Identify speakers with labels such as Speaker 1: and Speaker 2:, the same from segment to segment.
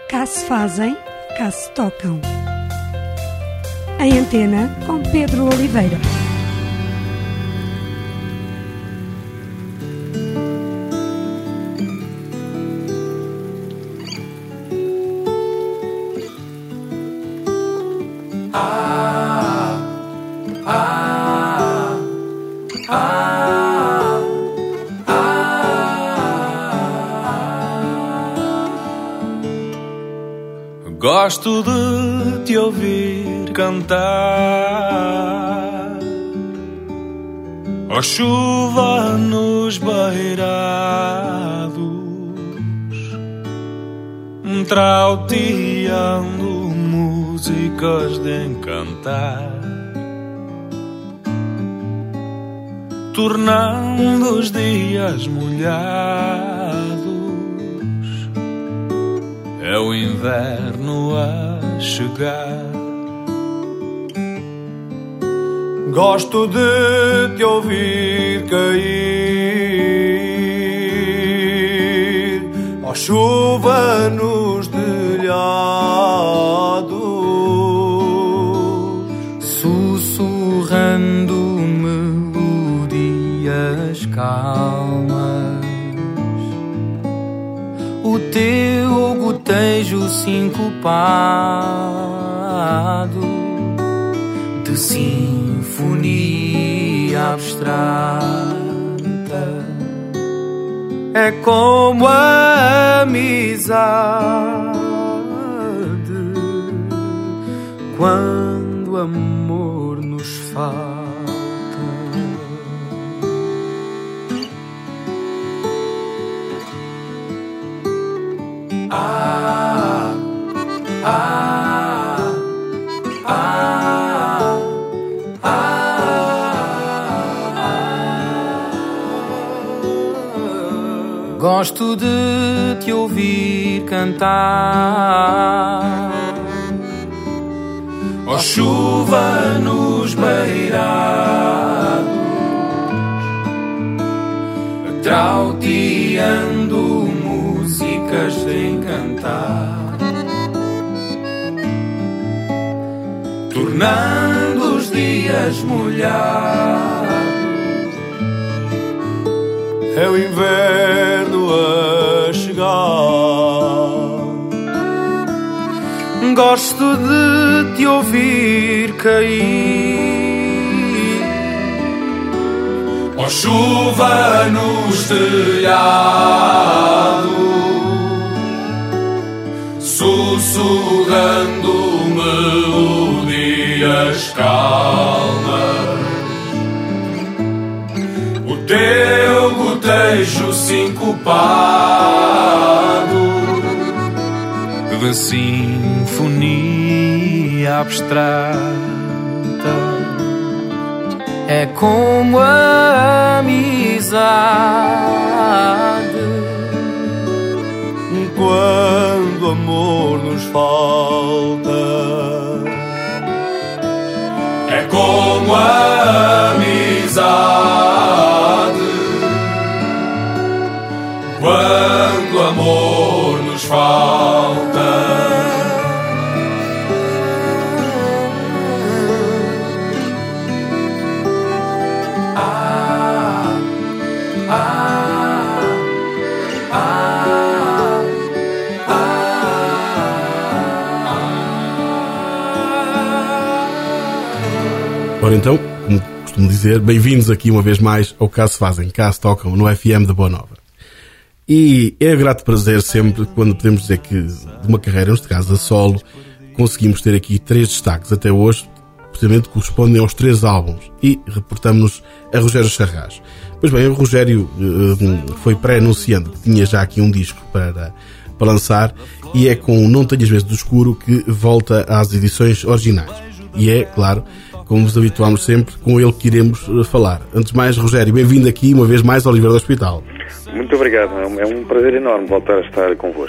Speaker 1: Cá se fazem, cá se tocam. Em Antena, com Pedro Oliveira.
Speaker 2: Gosto de te ouvir cantar, ó chuva nos beirados, trauteando músicas de encantar, tornando os dias molhados. É o inverno a chegar.
Speaker 3: Gosto de te ouvir cair, ó chuva nos telhados,
Speaker 4: sussurrando melodias calmas. O teu gotejo sincopado de sinfonia abstrata é como a amizade quando amor nos falta. Gosto de te ouvir cantar,
Speaker 2: ó chuva nos beirados, trauteando músicas de encantar, tornando os dias molhados.
Speaker 3: É o inverno a chegar.
Speaker 4: Gosto de te ouvir cair,
Speaker 2: ó chuva nos telhados, sussurrando melodias calmas. O teu gotejo sincopado de sinfonia abstrata
Speaker 4: é como a amizade
Speaker 3: quando amor nos falta.
Speaker 2: É como a amizade quando amor nos falta.
Speaker 5: Ora então, como costumo dizer, bem-vindos aqui uma vez mais ao Cá se fazem, cá se tocam, no FM da Boa Nova. E é grato prazer sempre quando podemos dizer que de uma carreira, neste caso a solo, conseguimos ter aqui 3 destaques até hoje, precisamente correspondem aos 3 álbuns, e reportamos-nos a Rogério Charras. Pois bem, o Rogério foi pré-anunciando que tinha já aqui um disco para lançar, e é com Não Tenhas Medo do Escuro que volta às edições originais. E é, claro, como vos habituámos sempre, com ele que iremos falar. Antes de mais, Rogério, bem-vindo aqui uma vez mais ao Oliveira do Hospital.
Speaker 6: Muito obrigado, é um prazer enorme voltar a estar convosco.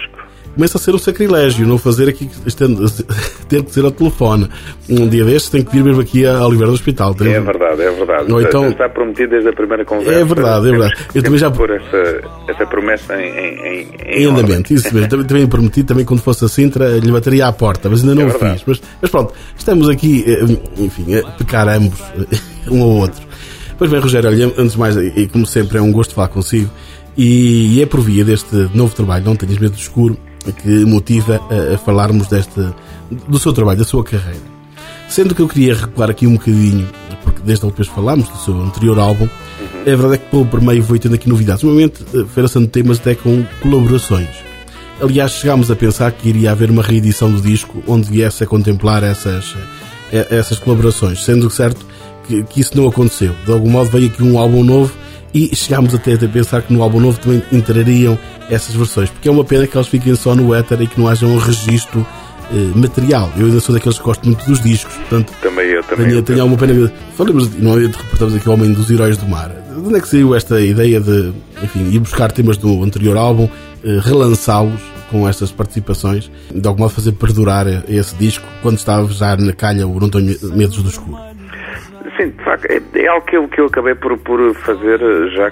Speaker 5: começa a ser um sacrilégio não fazer aqui, ter que ser ao telefone. Um dia destes tem que vir mesmo aqui a Oliveira do Hospital.
Speaker 6: É verdade.
Speaker 5: Ou então,
Speaker 6: está prometido desde a primeira conversa.
Speaker 5: É verdade. Eu também já
Speaker 6: pôr essa promessa em
Speaker 5: andamento. Isso mesmo. Também prometi, também quando fosse a Sintra, lhe bateria à porta, mas ainda não o fiz. Mas pronto, estamos aqui, enfim, a pecar ambos, um ao outro. Pois bem, Rogério, olha, antes de mais, e como sempre, é um gosto falar consigo. E é por via deste novo trabalho, Não Tenhas Medo do Escuro, que motiva a falarmos do seu trabalho, da sua carreira. Sendo que eu queria recuar aqui um bocadinho, porque desde a última vez falámos do seu anterior álbum, a verdade é que por meio foi tendo aqui novidades. Normalmente, Feira Santa de Temas até com colaborações. Aliás, chegámos a pensar que iria haver uma reedição do disco onde viesse a contemplar essas colaborações, sendo certo que isso não aconteceu. De algum modo veio aqui um álbum novo e chegámos até a pensar que no álbum novo também entrariam essas versões, porque é uma pena que elas fiquem só no éter e que não haja um registro material. Eu ainda sou daqueles que gosto muito dos discos, portanto
Speaker 6: também eu
Speaker 5: tenho alguma pena. Falamos, não é, reportamos aqui o Homem dos Heróis do Mar. De onde é que saiu esta ideia de, enfim, ir buscar temas do anterior álbum, relançá-los com estas participações, de algum modo fazer perdurar esse disco quando estava já na calha o Não Tenho Medo do Escuro?
Speaker 6: Sim, de facto, é algo que eu acabei por fazer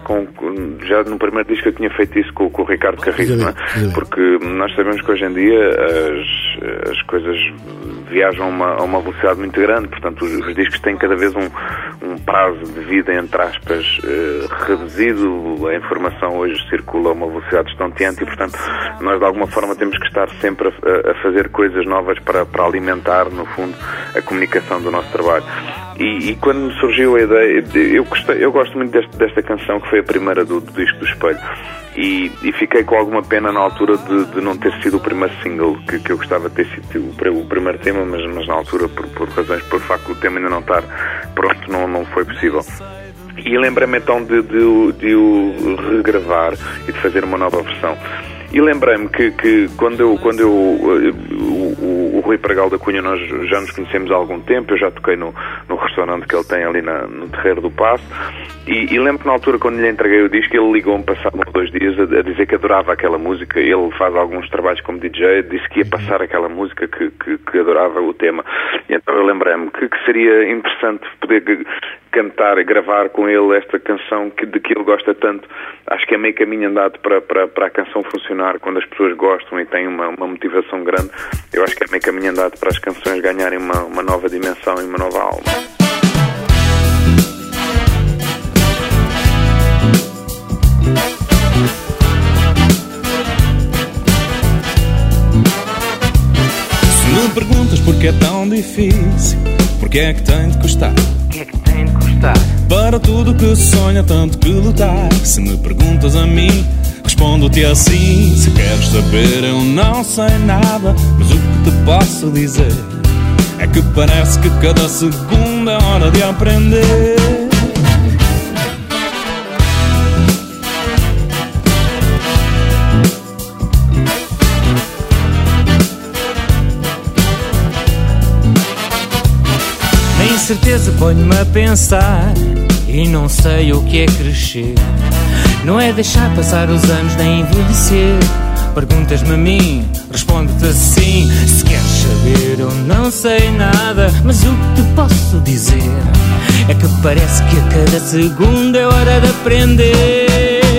Speaker 6: já no primeiro disco. Eu tinha feito isso com o Ricardo Carriço, não é? Porque nós sabemos que hoje em dia as coisas viajam a uma velocidade muito grande, portanto os discos têm cada vez um prazo de vida, entre aspas, reduzido. A informação hoje circula a uma velocidade estonteante e, portanto, nós de alguma forma temos que estar sempre a fazer coisas novas para alimentar, no fundo, a comunicação do nosso trabalho. E quando me surgiu a ideia, eu gosto muito desta canção, que foi a primeira do disco do Espelho, e fiquei com alguma pena na altura de não ter sido o primeiro single, que eu gostava de ter sido o primeiro tema, mas na altura, por razões, por facto do tema ainda não estar pronto, não foi possível. E lembrei-me então de o regravar e de fazer uma nova versão. E lembrei-me que quando o Rui Pragal da Cunha, nós já nos conhecemos há algum tempo, eu já toquei no restaurante que ele tem ali no Terreiro do Paço, e lembro que na altura, quando lhe entreguei o disco, ele ligou-me passado 2 dias a dizer que adorava aquela música. Ele faz alguns trabalhos como DJ, disse que ia passar aquela música, que adorava o tema. E então eu lembrei-me que seria interessante poder cantar, gravar com ele esta canção de que ele gosta tanto. Acho que é meio caminho andado para a canção funcionar. Quando as pessoas gostam e têm uma motivação grande, eu acho que é meio caminho andado para as canções ganharem uma nova dimensão e uma nova alma.
Speaker 2: Se me perguntas porque é tão difícil, porque é que tem de custar, para tudo que se sonha tanto que lutar. Se me perguntas a mim, respondo-te assim: se queres saber, eu não sei nada, mas o que te posso dizer é que parece que cada segundo é hora de aprender.
Speaker 4: Certeza ponho-me a pensar e não sei o que é crescer. Não é deixar passar os anos nem envelhecer. Perguntas-me a mim, respondo-te assim: se queres saber, eu não sei nada, mas o que te posso dizer é que parece que a cada segundo é hora de aprender.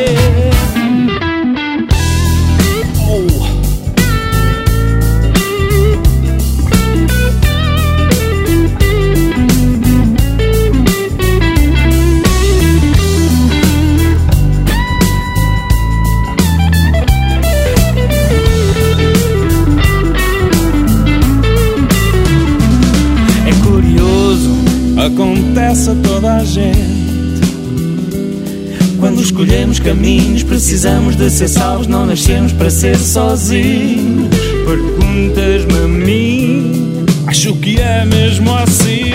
Speaker 2: Acontece a toda a gente. Quando escolhemos caminhos, precisamos de ser salvos, não nascemos para ser sozinhos.
Speaker 4: Perguntas-me a mim,
Speaker 2: acho que é mesmo assim.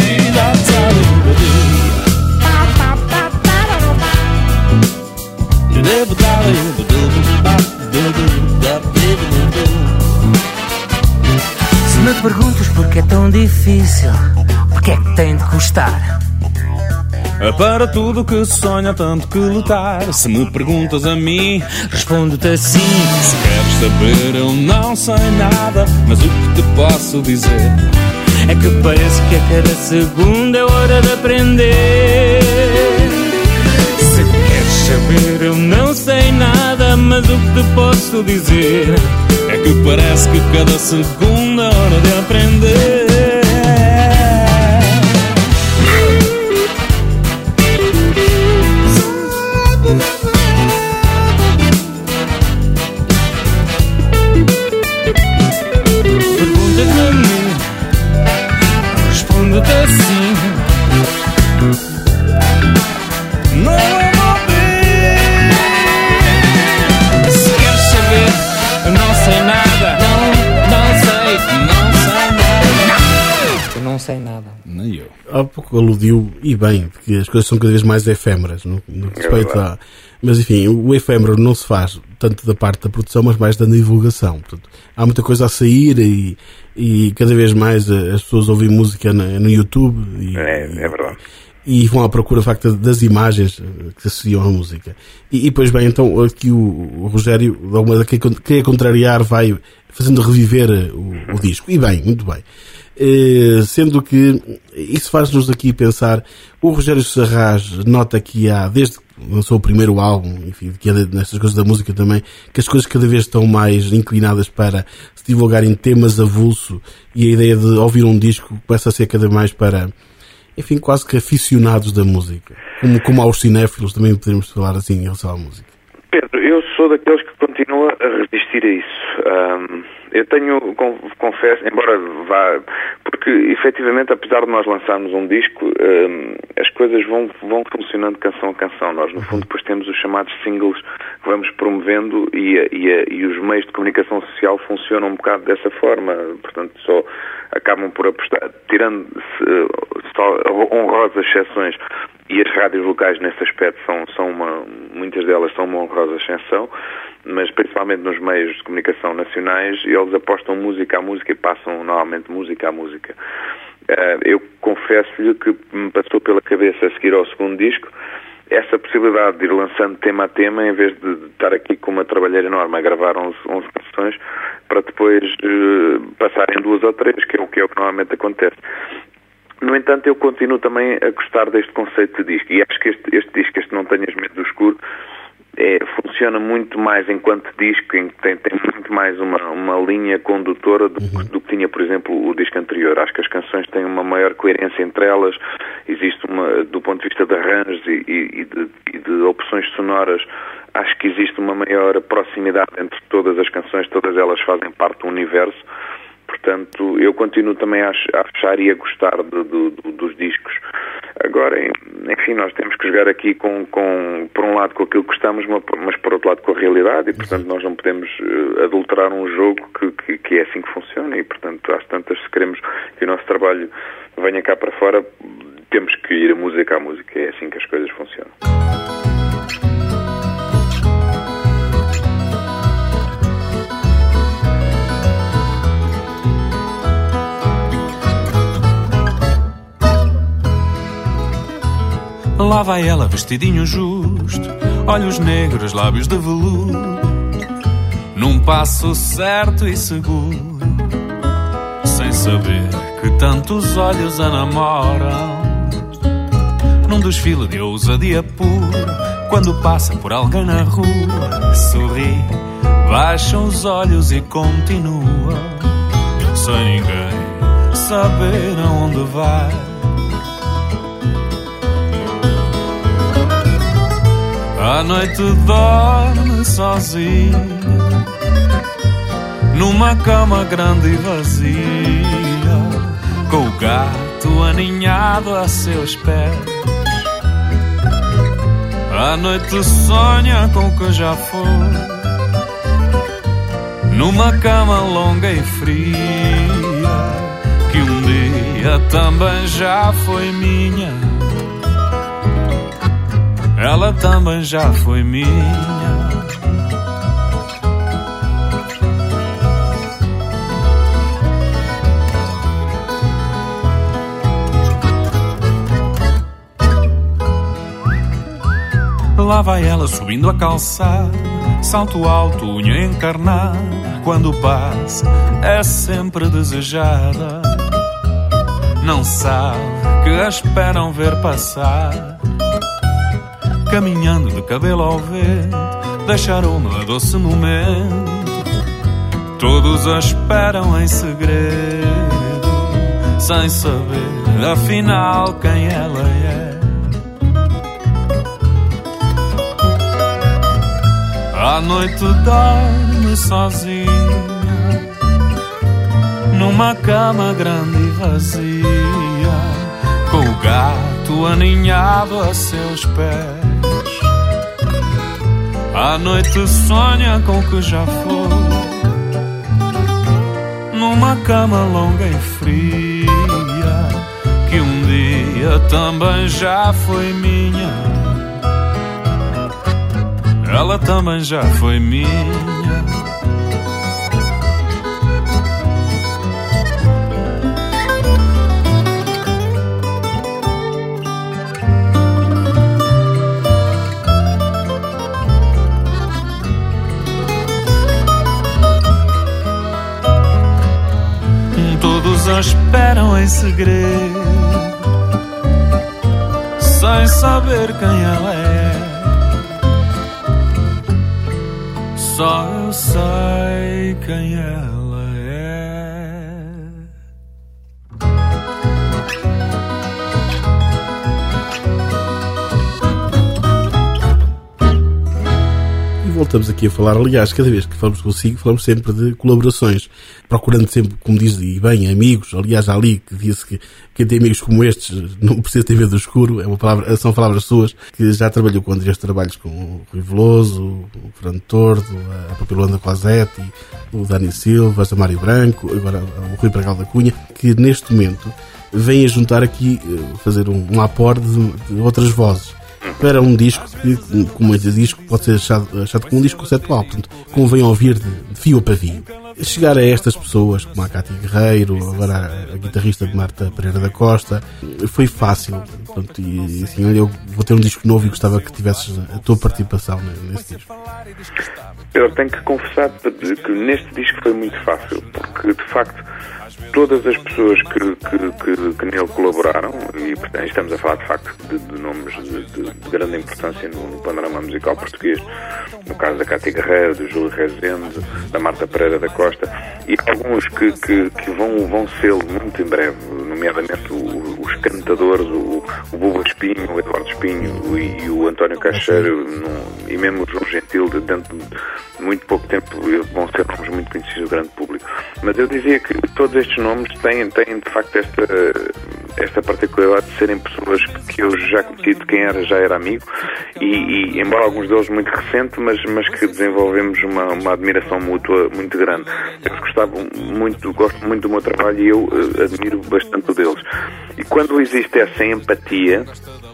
Speaker 4: se me perguntas porque é tão difícil, porque é que tem de custar,
Speaker 2: Para tudo que se sonha, tanto que lutar. Se me perguntas a mim,
Speaker 4: respondo-te assim:
Speaker 2: se queres saber, eu não sei nada, mas o que te posso dizer
Speaker 4: é que parece que a cada segundo é hora de aprender. Se queres saber, eu não sei nada, mas o que te posso dizer
Speaker 2: é que parece que cada segundo é hora de aprender.
Speaker 4: Perguntas-me a mim, respondo-te assim:
Speaker 2: não vou ver.
Speaker 4: Se queres saber, eu não sei nada. Não sei nada.
Speaker 2: Nem eu.
Speaker 5: Há pouco aludiu, e bem, que as coisas são cada vez mais efêmeras no respeito a... Mas enfim, o efêmero não se faz tanto da parte da produção, mas mais da divulgação. Portanto, há muita coisa a sair e cada vez mais as pessoas ouvem música no YouTube.
Speaker 6: É verdade.
Speaker 5: E vão à procura, de facto, das imagens que se associam à música. E pois bem, então aqui o Rogério, de alguma maneira, queria contrariar, vai fazendo reviver o disco. E bem, muito bem. Sendo que isso faz-nos aqui pensar, o Rogério Sarraz nota que há, desde que lançou o primeiro álbum, enfim, que é nestas coisas da música também, que as coisas cada vez estão mais inclinadas para se divulgarem temas avulso, e a ideia de ouvir um disco começa a ser cada mais para, enfim, quase que aficionados da música, como aos cinéfilos também podemos falar assim em relação à música.
Speaker 6: Pedro, eu sou daqueles que continua a resistir a isso. Eu confesso, embora vá, porque efetivamente, apesar de nós lançarmos um disco, as coisas vão funcionando canção a canção. Nós, no fundo, depois temos os chamados singles que vamos promovendo e os meios de comunicação social funcionam um bocado dessa forma. Portanto, só acabam por apostar, tirando só honrosas exceções, e as rádios locais nesse aspecto muitas delas são uma honrosa exceção, mas principalmente nos meios de comunicação nacionais, eles apostam música à música e passam normalmente música à música. Eu confesso-lhe que me passou pela cabeça, a seguir ao segundo disco, essa possibilidade de ir lançando tema a tema, em vez de estar aqui com uma trabalheira enorme a gravar 11 canções, para depois passar em 2 ou 3, que é o que normalmente acontece. No entanto, eu continuo também a gostar deste conceito de disco, e acho que este disco, Não Tenhas Medo do Escuro, funciona muito mais enquanto disco, em que tem muito mais uma linha condutora do que tinha, por exemplo, o disco anterior. Acho que as canções têm uma maior coerência entre elas, existe do ponto de vista de arranjos e de opções sonoras, acho que existe uma maior proximidade entre todas as canções, todas elas fazem parte do universo. Portanto, eu continuo também a achar e a gostar dos discos. Agora, enfim, nós temos que jogar aqui por um lado com aquilo que gostamos, mas por outro lado com a realidade, e portanto nós não podemos adulterar um jogo que é assim que funciona, e portanto às tantas, se queremos que o nosso trabalho venha cá para fora, temos que ir a música à música, é assim que as coisas funcionam.
Speaker 2: Lá vai ela, vestidinho justo, olhos negros, lábios de veludo, num passo certo e seguro, sem saber que tantos olhos a namoram, num desfile de ousadia pura, quando passa por alguém na rua, sorri, baixa os olhos e continua, sem ninguém saber aonde vai. À noite dorme sozinha, numa cama grande e vazia, com o gato aninhado a seus pés. À noite sonha com o que já foi, numa cama longa e fria, que um dia também já foi minha. Ela também já foi minha. Lá vai ela subindo a calçada, salto alto, unha encarnada. Quando passa é sempre desejada. Não sabe que a esperam ver passar, caminhando de cabelo ao vento, deixaram-no a doce momento. Todos a esperam em segredo, sem saber afinal quem ela é. À noite dorme sozinha, numa cama grande e vazia, com o gato aninhado a seus pés. À noite sonha com o que já foi, numa cama longa e fria, que um dia também já foi minha. Ela também já foi minha. Todos a esperam em segredo, sem saber quem ela é. Só eu sei quem ela é.
Speaker 5: E voltamos aqui a falar, aliás, cada vez que falamos consigo, falamos sempre de colaborações, procurando sempre, como diz, e bem, amigos. Aliás, ali que disse que quem tem amigos como estes não precisa ter medo do escuro, é uma palavra, são palavras suas, que já trabalhou com Andrés trabalhos com o Rui Veloso, o Fernando Tordo, a própria Luanda Cosette, o Dani Silva, a Mário Branco, agora o Rui Pragal da Cunha, que neste momento vem a juntar aqui, fazer um apor de outras vozes para um disco que, como esse disco, pode ser achado como um disco conceptual. Portanto, convém ouvir de fio a pavio. Chegar a estas pessoas, como a Cátia Guerreiro, agora a guitarrista de Marta Pereira da Costa, foi fácil. Portanto, e assim, olha, eu vou ter um disco novo e gostava que tivesses a tua participação nesse disco.
Speaker 6: Eu tenho que confessar que neste disco foi muito fácil, porque de facto todas as pessoas que nele colaboraram, e portanto, estamos a falar de facto de nomes de grande importância no panorama musical português, no caso da Cátia Guerreiro, do Júlio Rezende, da Marta Pereira da Costa, e alguns que vão ser muito em breve, nomeadamente os cantadores, o Buba Espinho, o Eduardo Espinho e o António Caixeiro, e mesmo o João Gentil, dentro de muito pouco tempo vão ser nomes muito conhecidos do grande público. Mas eu dizia que todos estes nomes têm de facto esta particularidade de serem pessoas que eu já conheci, de quem já era amigo, e embora alguns deles muito recente, mas que desenvolvemos uma admiração mútua muito grande. Eles gosto muito do meu trabalho e eu admiro bastante o deles. E quando existe essa empatia,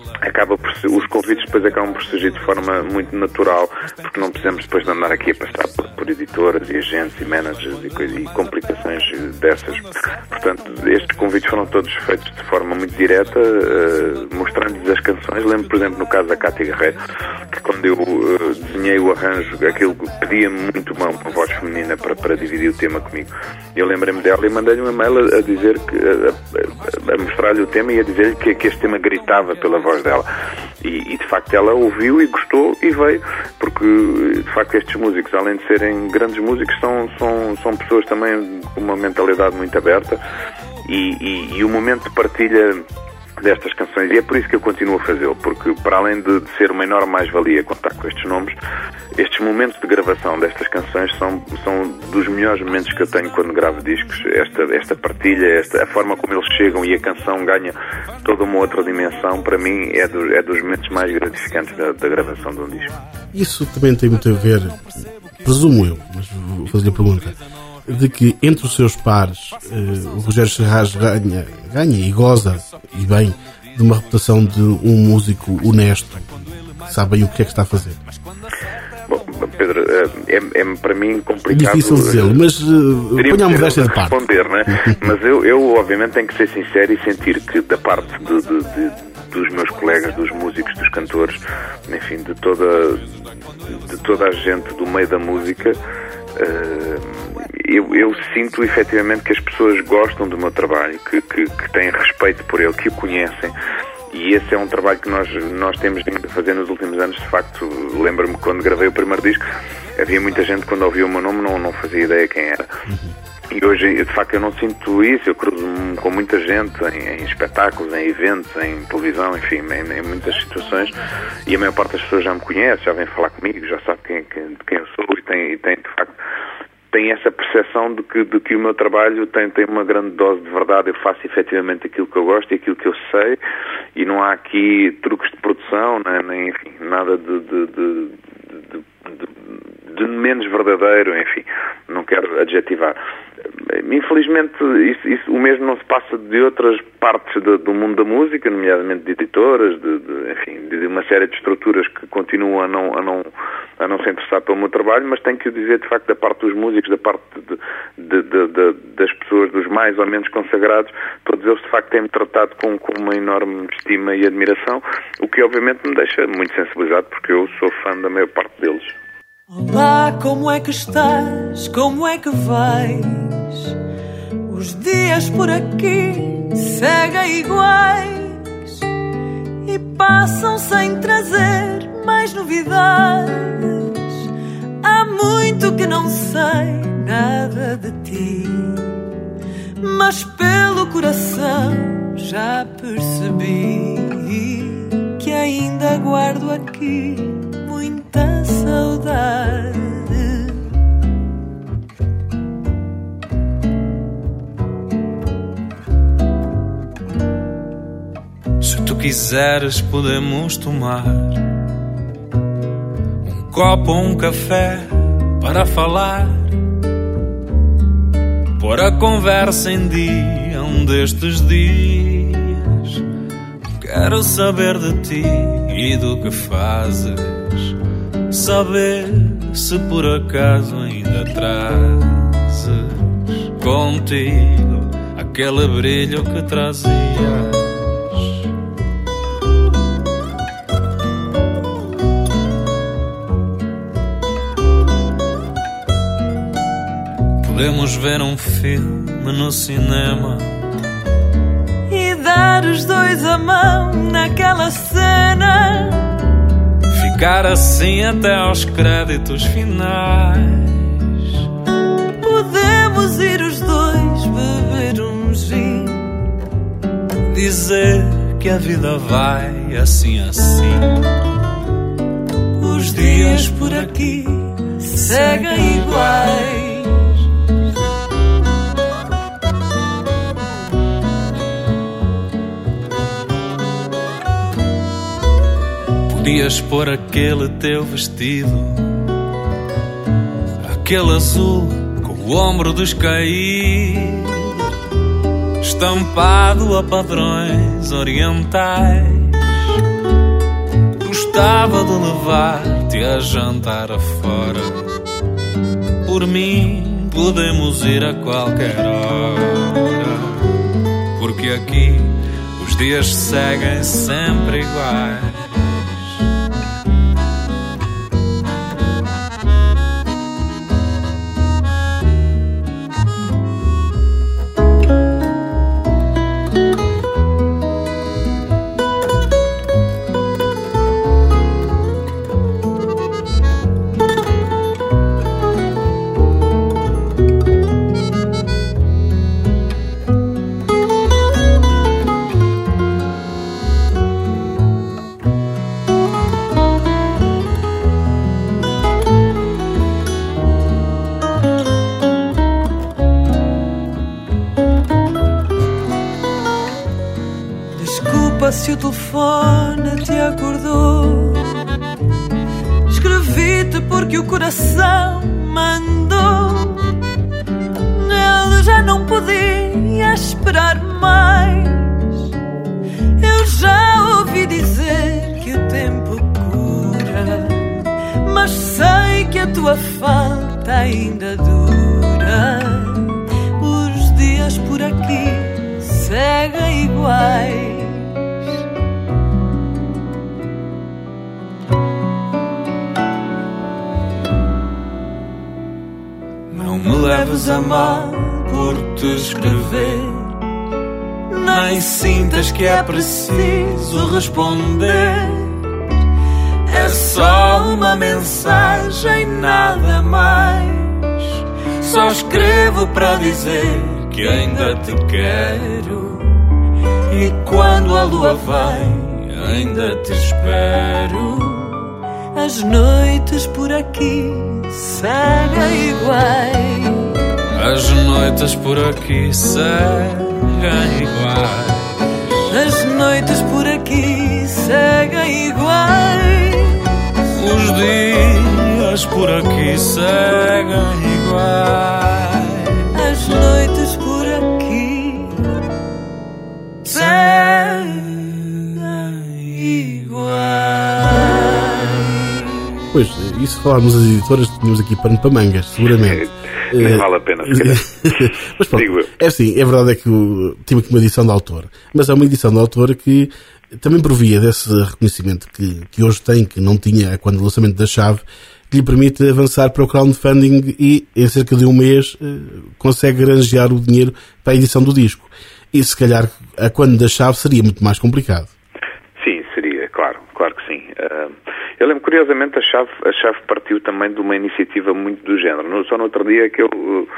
Speaker 6: os convites depois acabam por surgir de forma muito natural, porque não precisamos depois de andar aqui a passar por editoras e agentes e managers e complicações dessas. Portanto, estes convites foram todos feitos de forma muito direta, mostrando-lhes as canções. Lembro, por exemplo, no caso da Cátia Guerreiro, que quando eu desenhei o arranjo, aquilo pedia-me muito uma voz feminina para dividir o tema comigo. Eu lembrei-me dela e mandei-lhe um e-mail a dizer a mostrar-lhe o tema e a dizer-lhe que este tema gritava pela voz dela. E de facto ela ouviu e gostou e veio, porque de facto estes músicos, além de serem grandes músicos, são pessoas também com uma mentalidade muito aberta e o momento de partilha destas canções, e é por isso que eu continuo a fazê-lo, porque para além de ser uma enorme mais-valia contar com estes nomes, estes momentos de gravação destas canções são dos melhores momentos que eu tenho quando gravo discos. Esta partilha, a forma como eles chegam e a canção ganha toda uma outra dimensão, para mim é dos momentos mais gratificantes da gravação de um disco.
Speaker 5: Isso também tem muito a ver, presumo eu, mas vou fazer a pergunta, de que entre os seus pares o Rogério Serrás ganha e goza, e bem, de uma reputação de um músico honesto, que sabe bem o que é que está a fazer.
Speaker 6: Bom, Pedro, é para mim complicado.
Speaker 5: É difícil dizê-lo, mas ponha a modéstia de parte.
Speaker 6: Responder, né? Mas eu obviamente tenho que ser sincero e sentir que da parte dos meus colegas, dos músicos, dos cantores, enfim, de toda a gente do meio da música. Eu sinto efetivamente que as pessoas gostam do meu trabalho, que têm respeito por ele, que o conhecem. E esse é um trabalho que nós temos vindo a fazer nos últimos anos. De facto, lembro-me quando gravei o primeiro disco, havia muita gente que quando ouvia o meu nome não fazia ideia quem era. E hoje, de facto, eu não sinto isso. Eu cruzo-me com muita gente em espetáculos, em eventos, em televisão, enfim, em muitas situações, e a maior parte das pessoas já me conhece, já vem falar comigo, já sabe de quem eu sou, e tem de facto, tem essa percepção de que o meu trabalho tem uma grande dose de verdade. Eu faço efetivamente aquilo que eu gosto e aquilo que eu sei, e não há aqui truques de produção, nem enfim, nada de menos verdadeiro, enfim, não quero adjetivar. Infelizmente, o mesmo não se passa de outras partes do mundo da música, nomeadamente de editoras, enfim, de uma série de estruturas que continuam a não se interessar pelo meu trabalho, mas tenho que o dizer, de facto, da parte dos músicos, da parte das pessoas, dos mais ou menos consagrados, todos eles, de facto, têm-me tratado com uma enorme estima e admiração, o que, obviamente, me deixa muito sensibilizado, porque eu sou fã da maior parte deles.
Speaker 7: Olá, como é que estás? Como é que vais? Os dias por aqui seguem iguais e passam sem trazer mais novidades. Há muito que não sei nada de ti, mas pelo coração já percebi que ainda guardo aqui muita saudade.
Speaker 2: Se tu quiseres, podemos tomar um copo ou um café para falar, pôr a conversa em dia um destes dias. Quero saber de ti e do que fazes, saber se por acaso ainda trazes contigo aquele brilho que trazias. Podemos ver um filme no cinema
Speaker 7: e dar os dois a mão naquela cena,
Speaker 2: ficar assim até aos créditos finais.
Speaker 7: Podemos ir os dois beber um gin,
Speaker 2: dizer que a vida vai assim assim.
Speaker 7: Os dias por aqui seguem iguais.
Speaker 2: Podias pôr aquele teu vestido, aquele azul com o ombro descaído, estampado a padrões orientais. Gostava de levar-te a jantar afora. Por mim podemos ir a qualquer hora, porque aqui os dias seguem sempre iguais.
Speaker 7: Se o telefone te acordou, escrevi-te porque o coração mandou. Ele já não podia esperar mais. Eu já ouvi dizer que o tempo cura, mas sei que a tua falta ainda dura. Os dias por aqui seguem iguais. mal por te escrever. Nem sintas que é preciso responder. É só uma mensagem, nada mais. Só escrevo para dizer que ainda te quero. E quando a lua vai, ainda te espero. As noites por aqui seguem iguais.
Speaker 2: As noites por aqui seguem iguais.
Speaker 7: As noites por aqui seguem iguais.
Speaker 2: Os dias por aqui seguem iguais.
Speaker 7: As noites por aqui seguem iguais.
Speaker 5: Pois, e se falarmos das editoras, tínhamos aqui pano para mangas, seguramente.
Speaker 6: Nem vale a pena.
Speaker 5: Mas pronto, é assim, é verdade, é que tive aqui uma edição de autor, mas é uma edição de autor que também provia desse reconhecimento que hoje tem, que não tinha quando o lançamento da Chave, que lhe permite avançar para o crowdfunding e em cerca de um mês consegue granjear o dinheiro para a edição do disco. E se calhar a quando da Chave seria muito mais complicado.
Speaker 6: Sim, seria, claro que sim. Eu lembro, curiosamente, a Chave partiu também de uma iniciativa muito do género. Só no outro dia que eu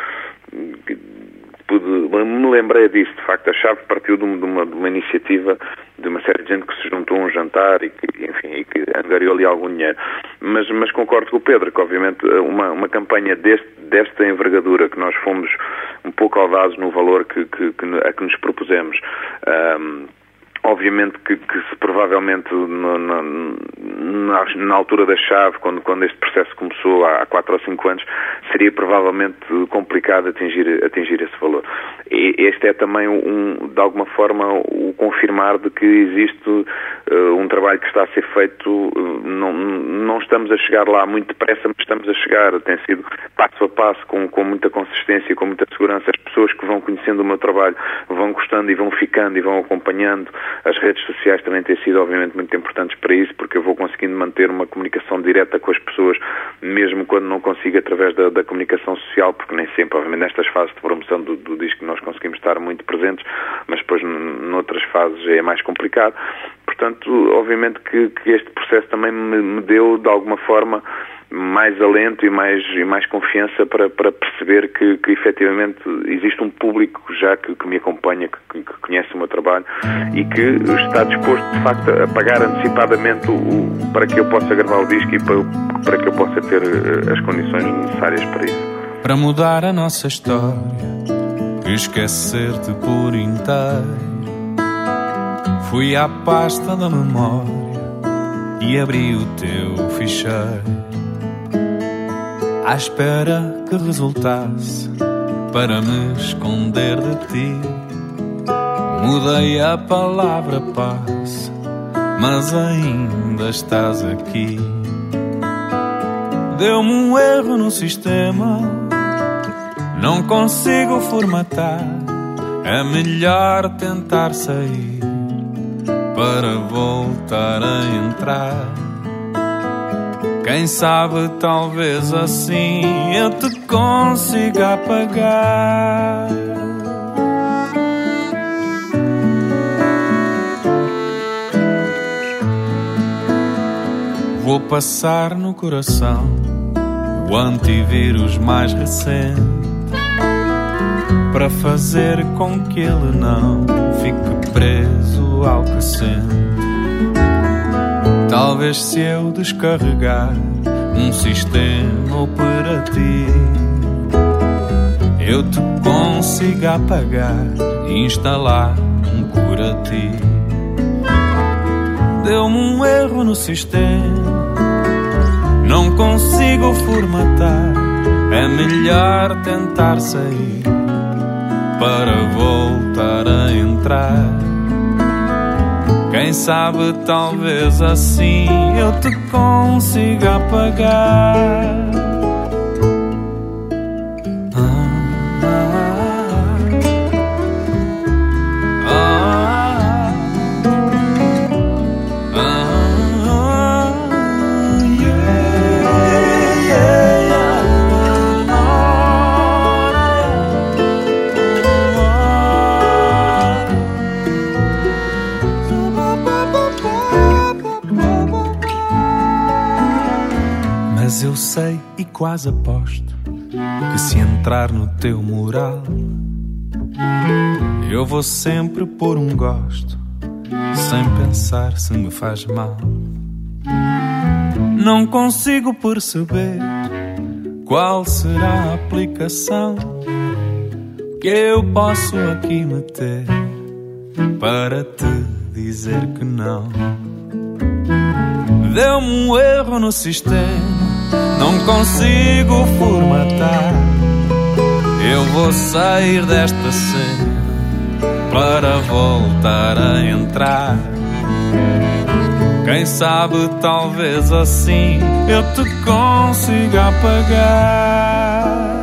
Speaker 6: me lembrei disso, de facto. A Chave partiu de uma iniciativa de uma série de gente que se juntou a um jantar e que angariou ali algum dinheiro. Mas concordo com o Pedro, que obviamente uma campanha desta envergadura, que nós fomos um pouco audazes no valor a que nos propusemos, obviamente que se provavelmente na altura da Chave, quando este processo começou há 4 ou 5 anos, seria provavelmente complicado atingir esse valor. E este é também de alguma forma o confirmar de que existe um trabalho que está a ser feito. Não estamos a chegar lá muito depressa, mas estamos a chegar. Tem sido passo a passo, com muita consistência, com muita segurança. As pessoas que vão conhecendo o meu trabalho vão gostando e vão ficando e vão acompanhando. As redes sociais também têm sido, obviamente, muito importantes para isso, porque eu vou conseguindo manter uma comunicação direta com as pessoas, mesmo quando não consigo através da comunicação social, porque nem sempre, obviamente, nestas fases de promoção do disco nós conseguimos estar muito presentes, mas depois noutras fases é mais complicado. Portanto, obviamente que este processo também me deu, de alguma forma, mais alento e mais confiança para perceber que efetivamente existe um público já que me acompanha, que conhece o meu trabalho e que está disposto, de facto, a pagar antecipadamente para que eu possa gravar o disco e para que eu possa ter as condições necessárias para isso.
Speaker 2: Para mudar a nossa história, esquecer-te por inteiro, fui à pasta da memória e abri o teu ficheiro, à espera que resultasse para me esconder de ti. Mudei a palavra paz, mas ainda estás aqui. Deu-me um erro no sistema, não consigo formatar. É melhor tentar sair para voltar a entrar. Quem sabe, talvez assim eu te consiga apagar. Vou passar no coração o antivírus mais recente, para fazer com que ele não fique preso ao que sente. Talvez se eu descarregar um sistema operativo, eu te consiga apagar e instalar um curativo. Deu-me um erro no sistema, não consigo formatar. É melhor tentar sair para voltar a entrar. Quem sabe, talvez assim eu te consiga apagar. sei e quase aposto que se entrar no teu mural, eu vou sempre pôr um gosto, sem pensar se me faz mal. Não consigo perceber qual será a aplicação que eu posso aqui meter para te dizer que não. Deu-me um erro no sistema, não consigo formatar. Eu vou sair desta cena para voltar a entrar. Quem sabe, talvez assim eu te consiga apagar.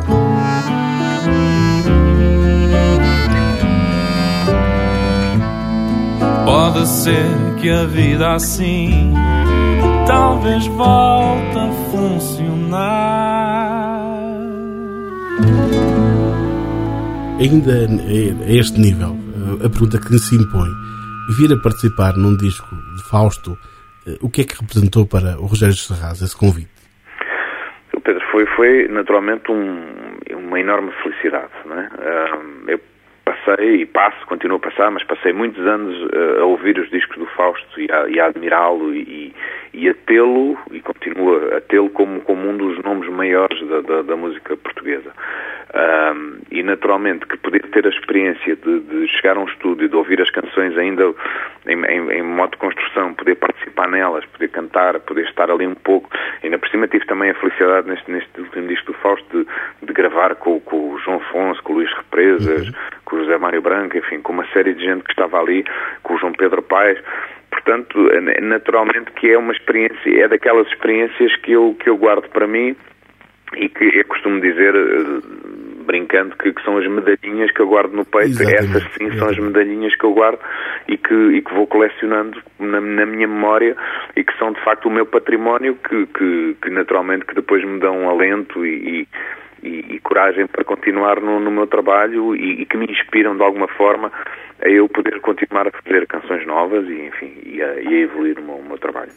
Speaker 2: Pode ser que a vida assim talvez volte a funcionar.
Speaker 5: Ainda a este nível, a pergunta que se impõe: vir a participar num disco de Fausto, o que é que representou para o Rogério Serraz esse convite?
Speaker 6: Pedro, foi naturalmente uma enorme felicidade, não é? Eu passei e continuo a passar, mas passei muitos anos a ouvir os discos do Fausto e a admirá-lo e a tê-lo, e continuo a tê-lo como um dos nomes maiores da música portuguesa. E naturalmente que poder ter a experiência de chegar a um estúdio, de ouvir as canções ainda em modo de construção, poder participar nelas, poder cantar, poder estar ali um pouco. Ainda por cima tive também a felicidade neste último disco do Fausto de gravar com o João Afonso, com o Luís Represas, com o José Mário Branco, enfim, com uma série de gente que estava ali, com o João Pedro Paes. Portanto, naturalmente que é uma experiência, é daquelas experiências que eu guardo para mim e que eu costumo dizer, brincando, que são as medalhinhas que eu guardo no peito. Exatamente. Essas sim são as medalhinhas que eu guardo e que vou colecionando na minha memória e que são de facto o meu património que naturalmente que depois me dão um alento e coragem para continuar no meu trabalho e que me inspiram de alguma forma a eu poder continuar a fazer canções novas e enfim, e a evoluir o meu trabalho.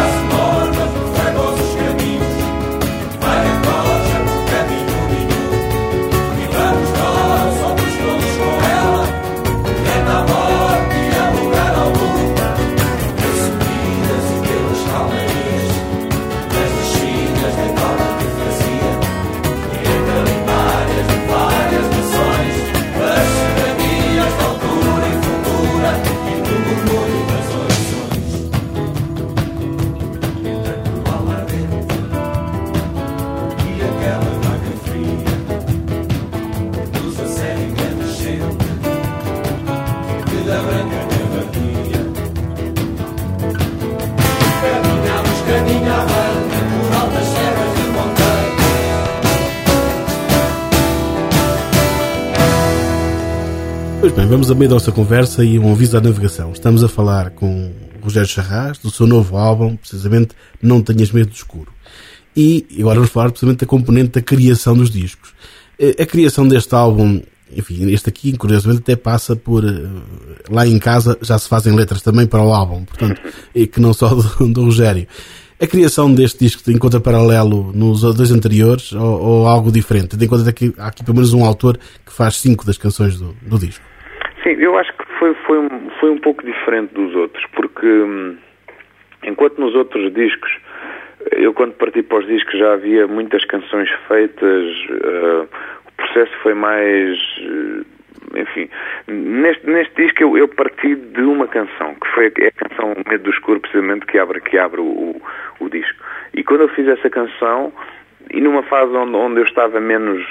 Speaker 5: Pois bem, vamos a meio da nossa conversa e um aviso à navegação. Estamos a falar com o Rogério Serraz, do seu novo álbum, precisamente Não Tenhas Medo do Escuro. E agora vamos falar precisamente da componente da criação dos discos. A criação deste álbum, enfim, este aqui, curiosamente, até passa por... Lá em casa já se fazem letras também para o álbum, portanto, que não só do Rogério. A criação deste disco encontra paralelo nos dois anteriores ou algo diferente? Tendo em conta que há aqui pelo menos um autor que faz 5 das canções do disco.
Speaker 6: Sim, eu acho que foi um pouco diferente dos outros, porque enquanto nos outros discos, eu quando parti para os discos já havia muitas canções feitas, o processo foi mais... Enfim, neste disco eu parti de uma canção, que foi a canção Medo do Escuro, precisamente, que abre o disco. E quando eu fiz essa canção, e numa fase onde eu estava menos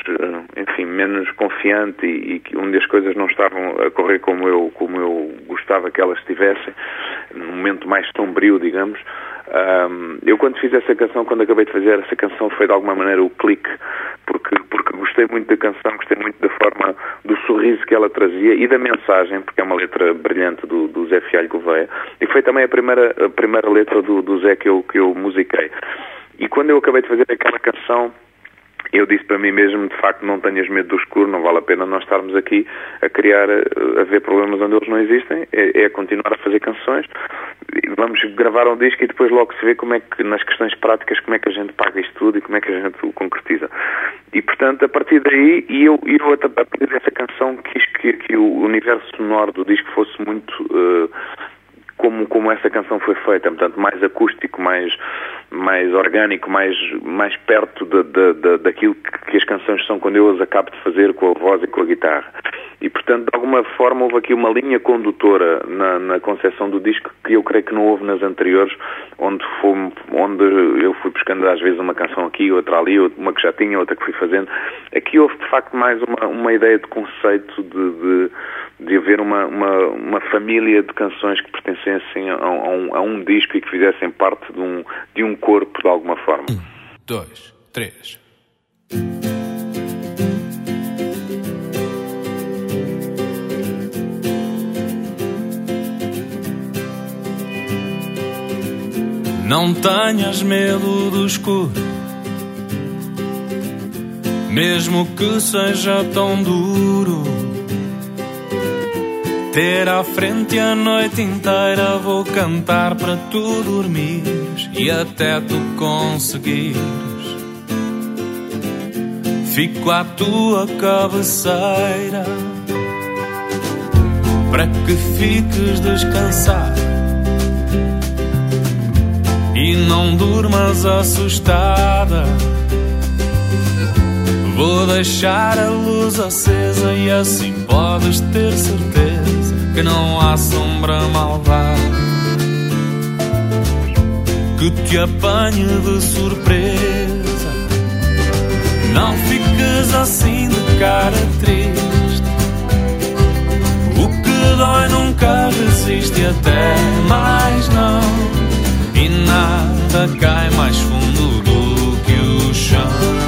Speaker 6: confiante e onde as coisas não estavam a correr como eu gostava que elas estivessem, num momento mais sombrio, digamos, eu quando fiz essa canção, quando acabei de fazer essa canção, foi de alguma maneira o clique, porque gostei muito da canção, gostei muito da forma, do sorriso que ela trazia e da mensagem, porque é uma letra brilhante do Zé Fialho Gouveia, e foi também a primeira letra do Zé que eu musiquei. E quando eu acabei de fazer aquela canção, eu disse para mim mesmo, de facto, não tenhas medo do escuro, não vale a pena nós estarmos aqui a criar, a ver problemas onde eles não existem, é continuar a fazer canções, vamos gravar um disco e depois logo se vê como é que, nas questões práticas, como é que a gente paga isto tudo e como é que a gente o concretiza. E, portanto, a partir daí, eu a partir dessa canção quis que o universo sonoro do disco fosse muito... Como essa canção foi feita, portanto, mais acústico, mais orgânico, mais perto daquilo que as canções são quando eu as acabo de fazer com a voz e com a guitarra. E, portanto, de alguma forma houve aqui uma linha condutora na concepção do disco que eu creio que não houve nas anteriores, onde eu fui buscando às vezes uma canção aqui, outra ali, uma que já tinha, outra que fui fazendo. Aqui houve, de facto, mais uma ideia de conceito de haver uma família de canções que pertencessem a um disco e que fizessem parte de um corpo de alguma forma.
Speaker 2: 1, 2, 3. Não tenhas medo do escuro, mesmo que seja tão duro. Ter à frente a noite inteira, vou cantar para tu dormires e até tu conseguires. Fico à tua cabeceira para que fiques descansado e não durmas assustada. Vou deixar a luz acesa e assim podes ter certeza que não há sombra malvada que te apanhe de surpresa. Não fiques assim de cara triste, o que dói nunca resiste, até mais não. E nada cai mais fundo do que o chão.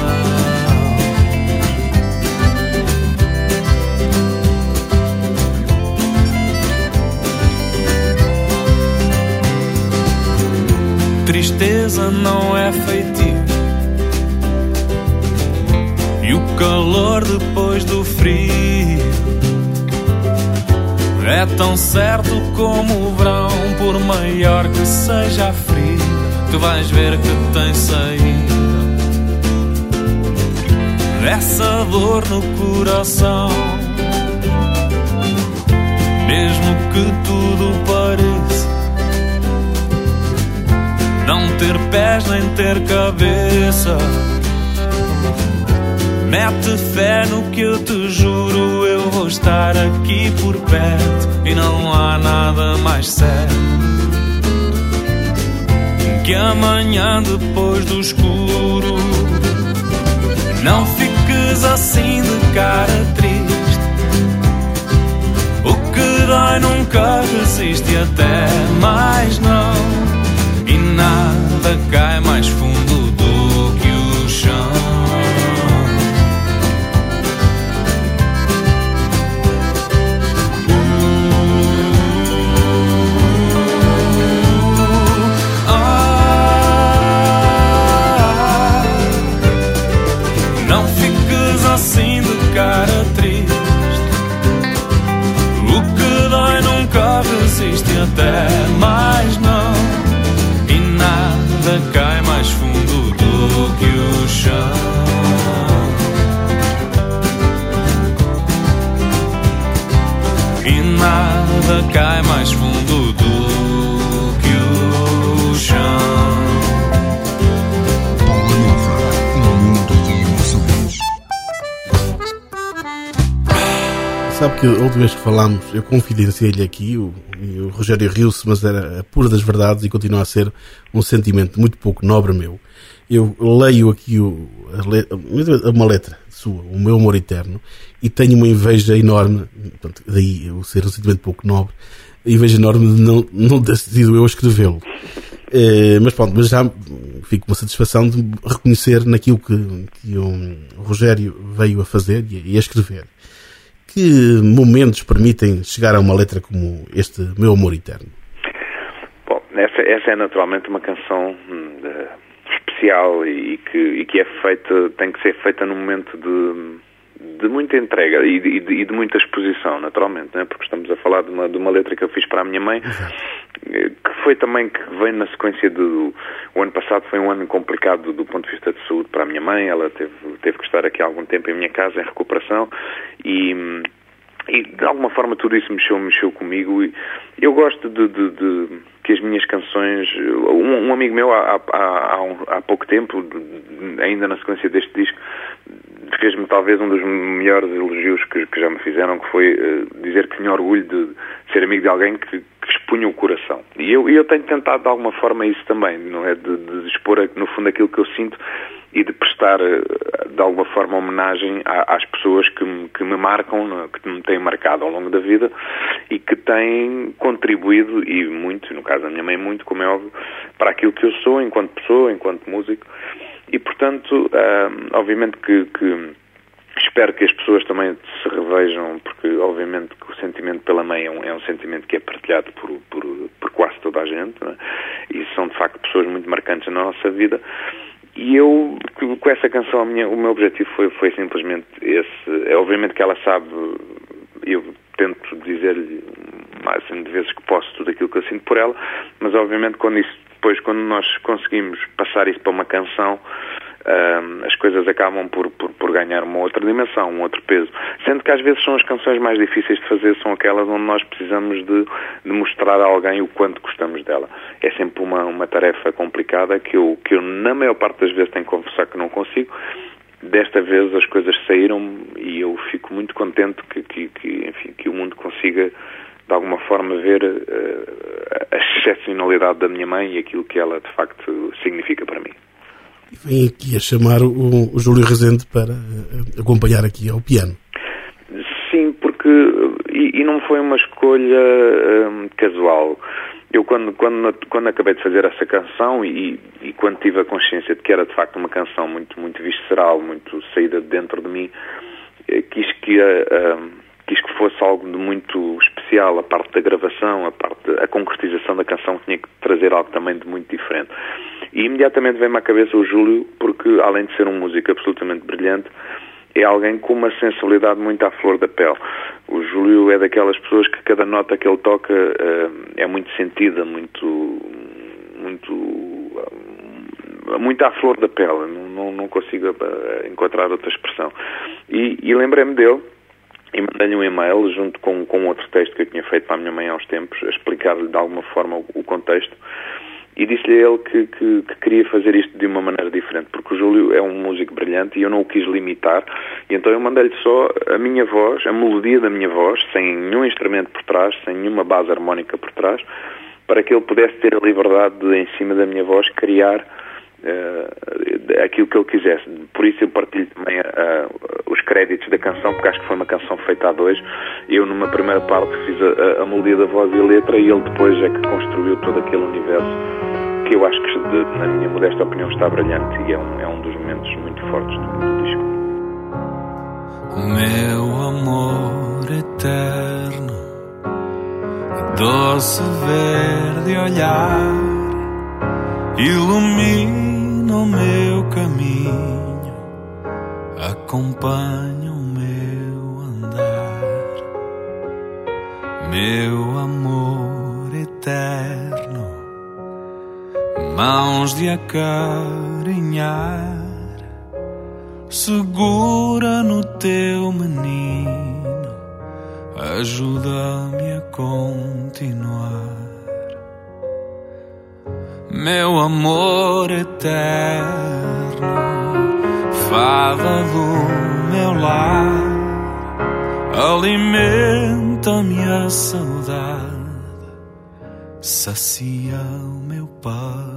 Speaker 2: Tristeza não é feitio, e o calor depois do frio é tão certo como o verão. Por maior que seja a ferida, tu vais ver que tem saída. Essa dor no coração, mesmo que tudo pareça não ter pés nem ter cabeça, mete fé no que eu te juro, eu vou estar aqui por perto e não há nada mais certo que amanhã depois do escuro. Não fiques assim de cara triste, o que dói nunca resiste, e até mais não. E nada cai mais fundo do que o chão. Não fiques assim de cara triste, o que dói nunca resiste, e até mais não. Nada cai mais fundo do que o chão. E nada cai mais fundo do que o chão.
Speaker 8: Bola Nova, um mundo de emoções.
Speaker 5: Sabe que a última vez que falámos, eu confidenciei-lhe aqui, o Rogério riu-se, mas era a pura das verdades e continua a ser um sentimento muito pouco nobre meu. Eu leio aqui uma letra sua, O Meu Amor Eterno, e tenho uma inveja enorme, portanto, daí eu ser um sentimento pouco nobre, a inveja enorme de não ter sido eu a escrevê-lo. Mas pronto, mas já fico com uma satisfação de reconhecer naquilo que o Rogério veio a fazer e a escrever. Que momentos permitem chegar a uma letra como este Meu Amor Eterno?
Speaker 6: Bom, essa é naturalmente uma canção especial e que é feita, tem que ser feita num momento de muita entrega e de muita exposição, naturalmente, não é? Porque estamos a falar de uma letra que eu fiz para a minha mãe, que foi também, que vem na sequência o ano passado foi um ano complicado do ponto de vista de saúde para a minha mãe. Ela teve que estar aqui há algum tempo em minha casa em recuperação e de alguma forma tudo isso mexeu comigo, e eu gosto de que as minhas canções, um amigo meu há pouco tempo, ainda na sequência deste disco, fez-me talvez um dos melhores elogios que já me fizeram, que foi dizer que tinha orgulho de ser amigo de alguém que expunha o coração. E eu tenho tentado de alguma forma isso também, não é? De expor no fundo aquilo que eu sinto e de prestar de alguma forma homenagem às pessoas que me marcam, que me têm marcado ao longo da vida e que têm contribuído, e muito, no caso da minha mãe muito, como é óbvio, para aquilo que eu sou enquanto pessoa, enquanto músico. E, portanto, obviamente que espero que as pessoas também se revejam, porque, obviamente, que o sentimento pela mãe é um sentimento que é partilhado por quase toda a gente, não é? E são, de facto, pessoas muito marcantes na nossa vida. E eu, com essa canção, o meu objetivo foi simplesmente esse. É obviamente que ela sabe, eu tento dizer-lhe o máximo de vezes que posso tudo aquilo que eu sinto por ela, mas, obviamente, quando nós conseguimos passar isso para uma canção, as coisas acabam por ganhar uma outra dimensão, um outro peso. Sendo que às vezes são as canções mais difíceis de fazer, são aquelas onde nós precisamos de mostrar a alguém o quanto gostamos dela. É sempre uma tarefa complicada que eu na maior parte das vezes tenho que confessar que não consigo. Desta vez as coisas saíram e eu fico muito contente que o mundo consiga de alguma forma ver a excepcionalidade da minha mãe e aquilo que ela de facto significa para mim.
Speaker 5: E vem aqui a chamar o Júlio Rezende para acompanhar aqui ao piano.
Speaker 6: Sim, porque e não foi uma escolha casual. Eu quando acabei de fazer essa canção e quando tive a consciência de que era de facto uma canção muito, muito visceral, muito saída de dentro de mim, quis que fosse algo de muito especial. A parte da gravação, a concretização da canção tinha que trazer algo também de muito diferente. E imediatamente veio-me à cabeça o Júlio, porque além de ser um músico absolutamente brilhante, é alguém com uma sensibilidade muito à flor da pele. O Júlio é daquelas pessoas que cada nota que ele toca é muito sentida, muito à flor da pele. Não consigo encontrar outra expressão. E lembrei-me dele e mandei-lhe um e-mail junto com outro texto que eu tinha feito para a minha mãe há uns tempos, a explicar-lhe de alguma forma o contexto. E disse-lhe a ele que queria fazer isto de uma maneira diferente, porque o Júlio é um músico brilhante e eu não o quis limitar. E então eu mandei-lhe só a minha voz, a melodia da minha voz, sem nenhum instrumento por trás, sem nenhuma base harmónica por trás, para que ele pudesse ter a liberdade de, em cima da minha voz, criar aquilo que ele quisesse. Por isso eu partilho também os créditos da canção, porque acho que foi uma canção feita a dois. Eu numa primeira parte fiz a melodia da voz e a letra, e ele depois é que construiu todo aquele universo que eu acho que, na minha modesta opinião, está brilhante e é um dos momentos muito fortes do disco.
Speaker 2: Meu amor eterno, doce verde olhar, ilumina o meu caminho, acompanha o meu andar. Meu amor eterno, mãos de acarinhar, segura no teu menino, ajuda-me a continuar. Meu amor eterno, fada do meu lar, alimenta-me a saudade, sacia o meu paladar.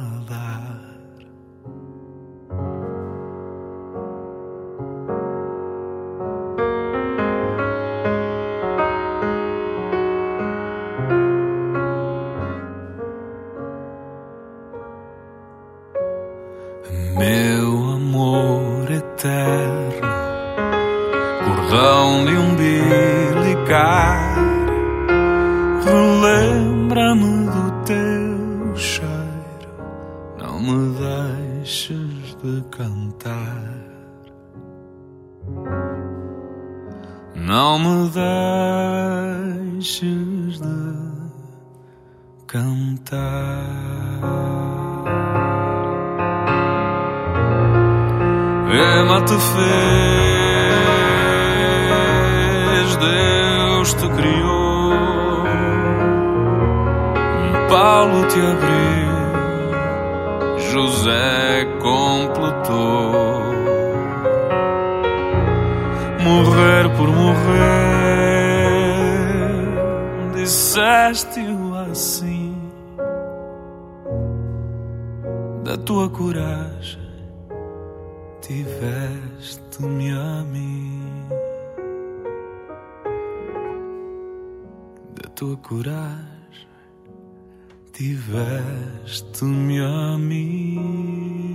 Speaker 2: Meu amor eterno, cordão de umbilicar, relembra-me do teu cheiro, não me deixes de cantar. Não me deixes de cantar. Ema te fez, Deus te criou, Paulo te abriu, José completou. Morrer por morrer, disseste-o assim. Da tua coragem tiveste-me a mim. Da tua coragem tiveste-me a mim.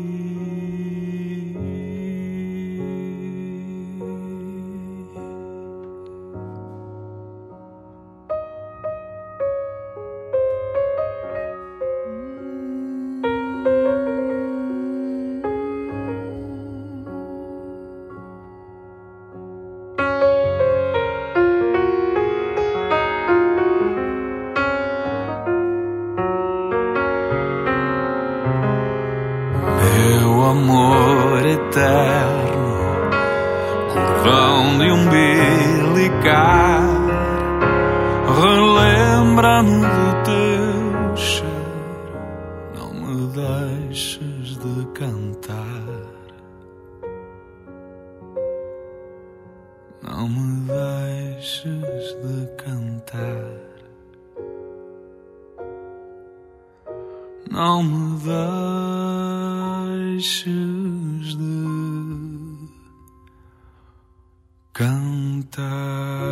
Speaker 2: Amor eterno, cordão de umbilical, relembra-me do teu cheiro, não me deixes de cantar, não me deixes de cantar, não me deixes de cantar.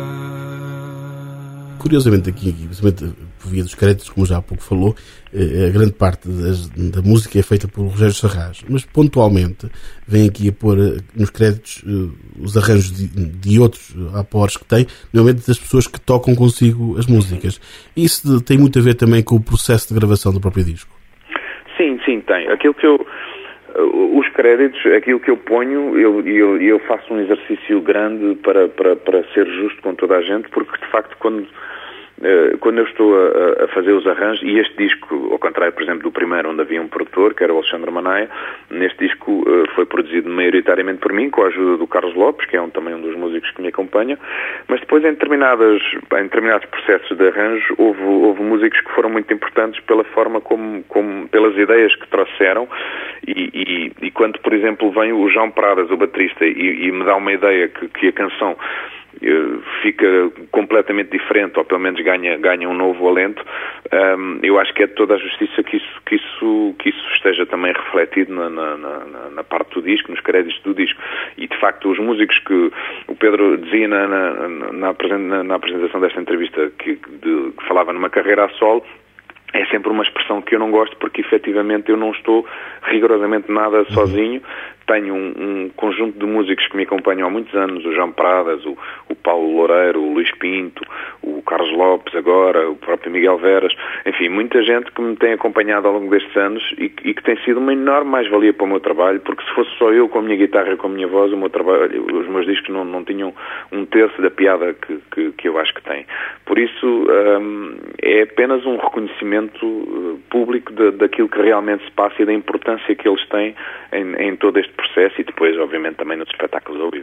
Speaker 5: Curiosamente aqui por via dos créditos, como já há pouco falou, a grande parte da música é feita por Rogério Sarrás, mas pontualmente vem aqui a pôr nos créditos os arranjos de outros apores que tem, normalmente das pessoas que tocam consigo as músicas. Isso tem muito a ver também com o processo de gravação do próprio disco.
Speaker 6: Sim, tem. Os créditos, aquilo que eu ponho, eu faço um exercício grande para ser justo com toda a gente, porque de facto quando eu estou a fazer os arranjos, e este disco, ao contrário, por exemplo, do primeiro, onde havia um produtor, que era o Alexandre Manaia, neste disco foi produzido maioritariamente por mim, com a ajuda do Carlos Lopes, que é também um dos músicos que me acompanha, mas depois em determinados processos de arranjo houve músicos que foram muito importantes pela forma como pelas ideias que trouxeram, e quando, por exemplo, vem o João Pradas, o baterista, e me dá uma ideia que a canção fica completamente diferente, ou pelo menos ganha um novo alento, eu acho que é de toda a justiça que isso esteja também refletido na parte do disco, nos créditos do disco. E de facto os músicos que o Pedro dizia na apresentação desta entrevista que falava numa carreira a solo, é sempre uma expressão que eu não gosto, porque efetivamente eu não estou rigorosamente nada sozinho. Tenho um conjunto de músicos que me acompanham há muitos anos, o João Pradas, o Paulo Loureiro, o Luís Pinto, o Carlos Lopes agora, o próprio Miguel Veras, enfim, muita gente que me tem acompanhado ao longo destes anos e que tem sido uma enorme mais-valia para o meu trabalho, porque se fosse só eu com a minha guitarra e com a minha voz, o meu trabalho, os meus discos não tinham um terço da piada que eu acho que tem. Por isso, é apenas um reconhecimento público daquilo que realmente se passa e da importância que eles têm em todo este processo, e depois, obviamente, também nos espetáculos ao vivo.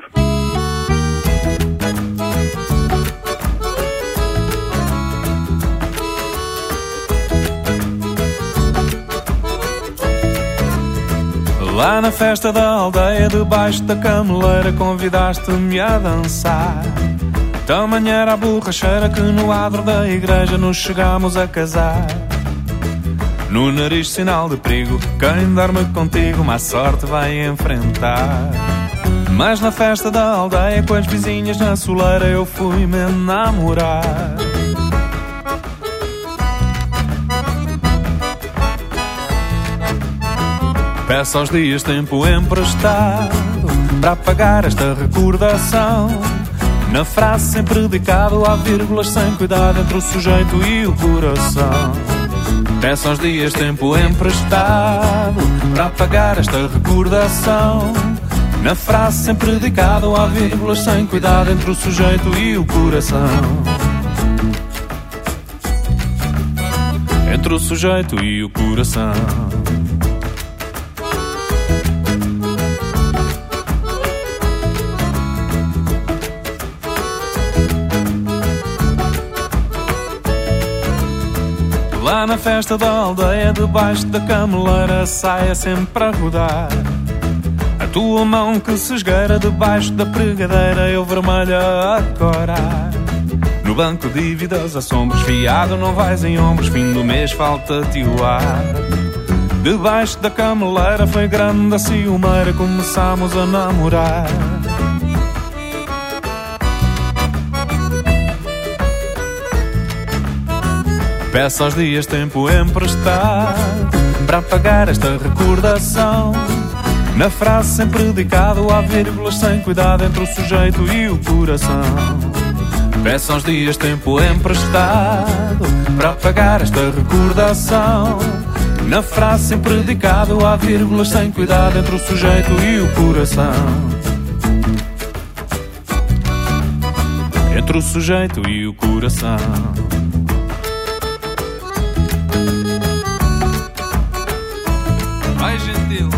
Speaker 6: Lá na festa da aldeia, debaixo da cameleira, convidaste-me a dançar. Tamanha era a borracheira que no adro da igreja nos chegámos a casar. No nariz sinal de perigo, quem dorme contigo má sorte vai enfrentar. Mas na festa da aldeia, com as vizinhas na soleira, eu fui-me namorar. Peço aos dias tempo emprestado para apagar esta recordação. Na frase sempre dedicado há vírgulas sem cuidado entre o sujeito e o coração.
Speaker 2: Peço aos dias tempo emprestado para apagar esta recordação. Na frase sempre dedicado há vírgulas sem cuidado entre o sujeito e o coração. Entre o sujeito e o coração. Lá na festa da aldeia, debaixo da cameleira, a saia sempre a rodar. A tua mão que se esgueira debaixo da pregadeira, eu vermelha a corar. No banco dívidas, a sombra esfiado, não vais em ombros, fim do mês falta-te o ar. Debaixo da cameleira foi grande a ciumeira, começámos a namorar. Peço aos dias tempo emprestado para apagar esta recordação. Na frase sempre dedicado há vírgulas sem cuidado entre o sujeito e o coração. Peço aos dias tempo emprestado para apagar esta recordação. Na frase sempre dedicado há vírgulas sem cuidado entre o sujeito e o coração. Entre o sujeito e o coração. Mais gentil.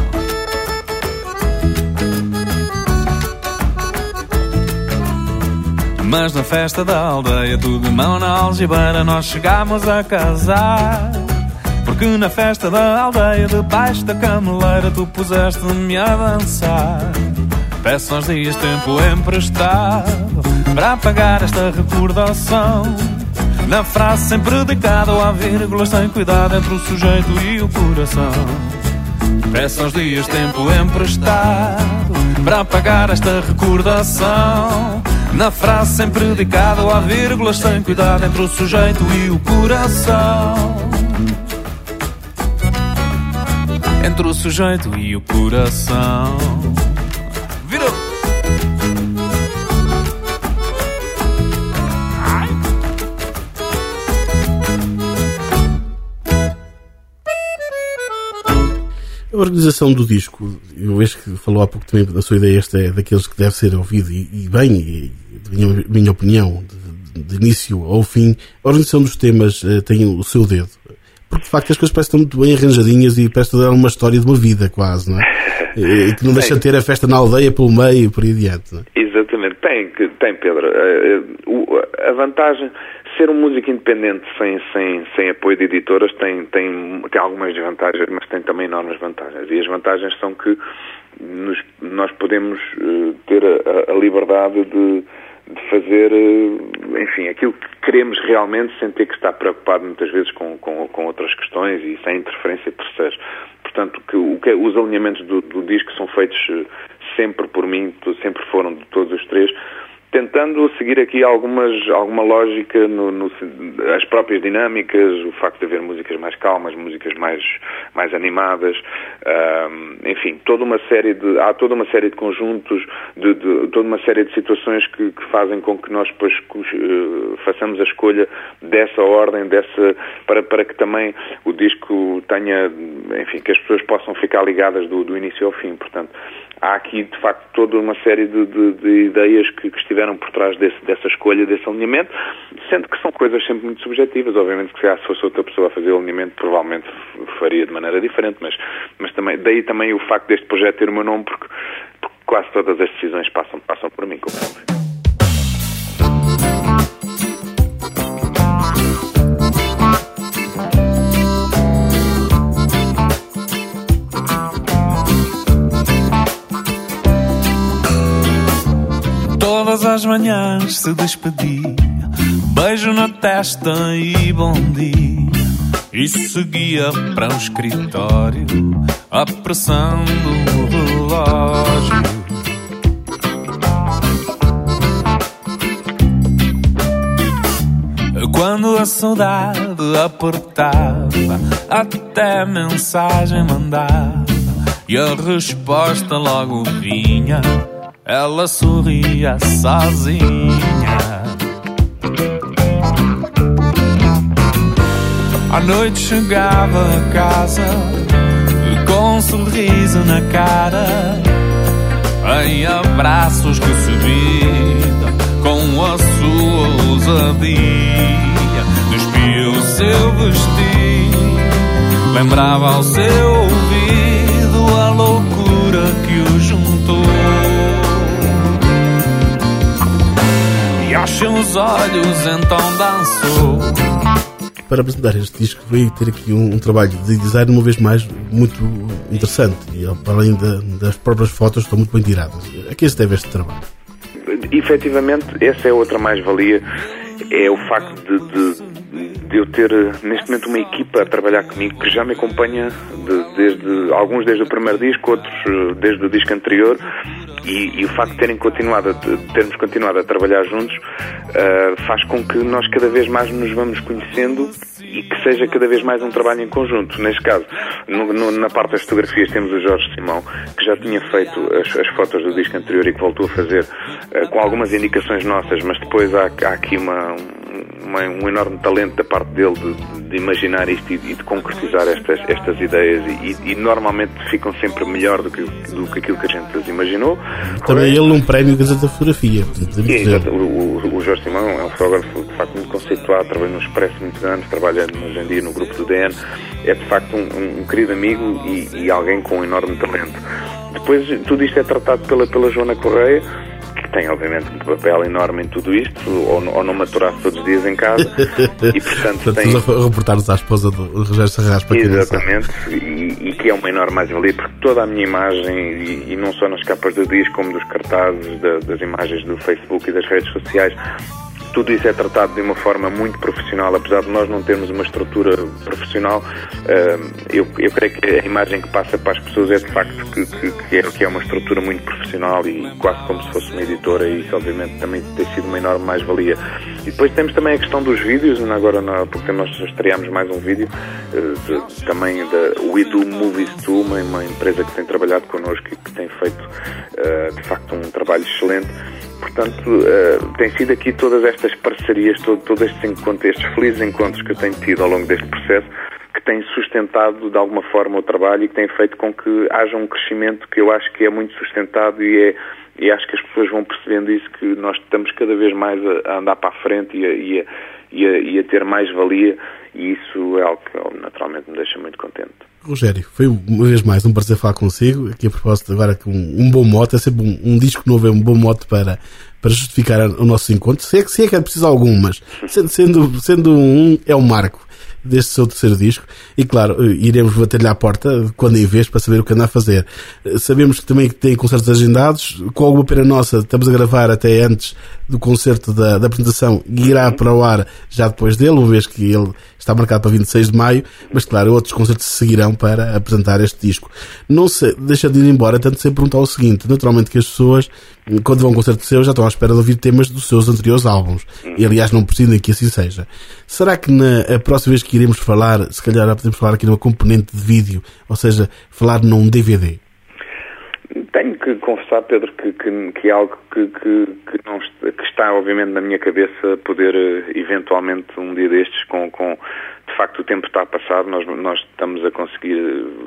Speaker 2: Mas na festa da aldeia, tudo de mão na algibeira, nós chegámos a casar. Porque na festa da aldeia, debaixo da cameleira, tu puseste-me a dançar. Peço aos dias tempo emprestado para apagar esta recordação. Na frase sempre dedicado há vírgulas sem cuidado entre o sujeito e o coração. Peço aos dias tempo emprestado para apagar esta recordação. Na frase sempre dedicado há vírgulas sem cuidado entre o sujeito e o coração. Entre o sujeito e o coração. Virou!
Speaker 5: A organização do disco, eu vejo que falou há pouco também da sua ideia, esta é daqueles que deve ser ouvido e bem, e minha opinião, de início ao fim. A organização dos temas tem o seu dedo, porque de facto as coisas parecem muito bem arranjadinhas e parece dar uma história de uma vida quase, não é? E que não deixa de ter a festa na aldeia pelo meio e por aí adiante, não é?
Speaker 6: Exatamente, tem Pedro. A vantagem, ser um músico independente sem apoio de editoras tem algumas desvantagens, mas tem também enormes vantagens. E as vantagens são que nós podemos ter a liberdade de fazer, enfim, aquilo que queremos realmente, sem ter que estar preocupado muitas vezes com outras questões e sem interferência de terceiros. Portanto, os alinhamentos do disco são feitos sempre por mim, sempre foram de todos os três, tentando seguir aqui alguma lógica as próprias dinâmicas, o facto de haver músicas mais calmas, músicas mais animadas, enfim, há toda uma série de conjuntos, toda uma série de situações que fazem com que nós depois façamos a escolha dessa ordem, para que também o disco tenha, enfim, que as pessoas possam ficar ligadas do início ao fim. Portanto, há aqui, de facto, toda uma série de ideias que estiveram por trás dessa escolha, desse alinhamento, sendo que são coisas sempre muito subjetivas. Obviamente que se fosse outra pessoa a fazer o alinhamento, provavelmente faria de maneira diferente, mas também, daí também o facto deste projeto ter o meu nome, porque quase todas as decisões passam por mim, como é.
Speaker 2: Todas as manhãs se despedia, beijo na testa e bom dia, e seguia para o escritório, apressando o relógio. Quando a saudade apertava, até mensagem mandava, e a resposta logo vinha. Ela sorria sozinha. À noite chegava a casa com um sorriso na cara, em abraços recebida com a sua ousadia. Despia o seu vestido, lembrava ao seu ouvido a loucura que o juntou, e aos seus olhos então dançou.
Speaker 5: Para apresentar este disco veio ter aqui um trabalho de design, uma vez mais, muito interessante, e além das próprias fotos, estão muito bem tiradas. A que se deve este trabalho?
Speaker 6: Efetivamente, essa é outra mais-valia, é o facto de eu ter neste momento uma equipa a trabalhar comigo que já me acompanha alguns desde o primeiro disco, outros desde o disco anterior, e o facto de termos continuado a trabalhar juntos faz com que nós cada vez mais nos vamos conhecendo e que seja cada vez mais um trabalho em conjunto. Neste caso, na parte das fotografias temos o Jorge Simão, que já tinha feito as fotos do disco anterior e que voltou a fazer com algumas indicações nossas, mas depois há aqui um enorme talento da parte dele de imaginar isto e de concretizar estas ideias, e normalmente ficam sempre melhor do que aquilo que a gente as imaginou.
Speaker 5: Também ele um prémio da fotografia.
Speaker 6: O Jorge Simão é um fotógrafo de facto muito conceituado, trabalha no Expresso muitos anos, trabalha hoje em dia no grupo do DN, é de facto um querido amigo e alguém com um enorme talento. Depois tudo isto é tratado pela Joana Correia, que tem obviamente um papel enorme em tudo isto, ou não maturasse todos os dias em casa, e portanto tem...
Speaker 5: a reportar-nos à esposa do Rogério Sarraz, para quem
Speaker 6: exatamente, e que é uma enorme mais-valia, porque toda a minha imagem, e não só nas capas do disco, como dos cartazes, das imagens do Facebook e das redes sociais, tudo isso é tratado de uma forma muito profissional. Apesar de nós não termos uma estrutura profissional, eu creio que a imagem que passa para as pessoas é de facto que é uma estrutura muito profissional e quase como se fosse uma editora, e isso obviamente também tem sido uma enorme mais-valia. E depois temos também a questão dos vídeos, porque nós estreámos mais um vídeo também da We Do Movies Too, uma empresa que tem trabalhado connosco e que tem feito de facto um trabalho excelente. Portanto, tem sido aqui todas estas parcerias, todos estes felizes encontros que eu tenho tido ao longo deste processo, que têm sustentado de alguma forma o trabalho e que têm feito com que haja um crescimento que eu acho que é muito sustentado, e acho que as pessoas vão percebendo isso, que nós estamos cada vez mais a andar para a frente e a ter mais valia, e isso é algo que naturalmente me deixa muito contente.
Speaker 5: Rogério, foi uma vez mais um prazer falar consigo. Aqui a propósito agora com um bom mote, é sempre um disco novo, é um bom mote para justificar o nosso encontro. Se é que é preciso algum, mas sendo um, é um marco deste seu terceiro disco, e claro, iremos bater-lhe à porta quando em vez, para saber o que anda a fazer. Sabemos que também tem concertos agendados, com alguma pena nossa, estamos a gravar até antes do concerto da apresentação, e irá para o ar já depois dele, uma vez que ele está marcado para 26 de maio, mas claro, outros concertos seguirão para apresentar este disco. Não se deixa de ir embora, tanto sem perguntar o seguinte: naturalmente que as pessoas, quando vão a um concerto seu, já estão à espera de ouvir temas dos seus anteriores álbuns, e aliás não precisam que assim seja. Será que a próxima vez que iremos falar, se calhar podemos falar aqui numa componente de vídeo, ou seja, falar num DVD?
Speaker 6: Tenho que confessar, Pedro, que é algo que está obviamente na minha cabeça, poder eventualmente um dia destes, de facto o tempo está a passar, nós estamos a conseguir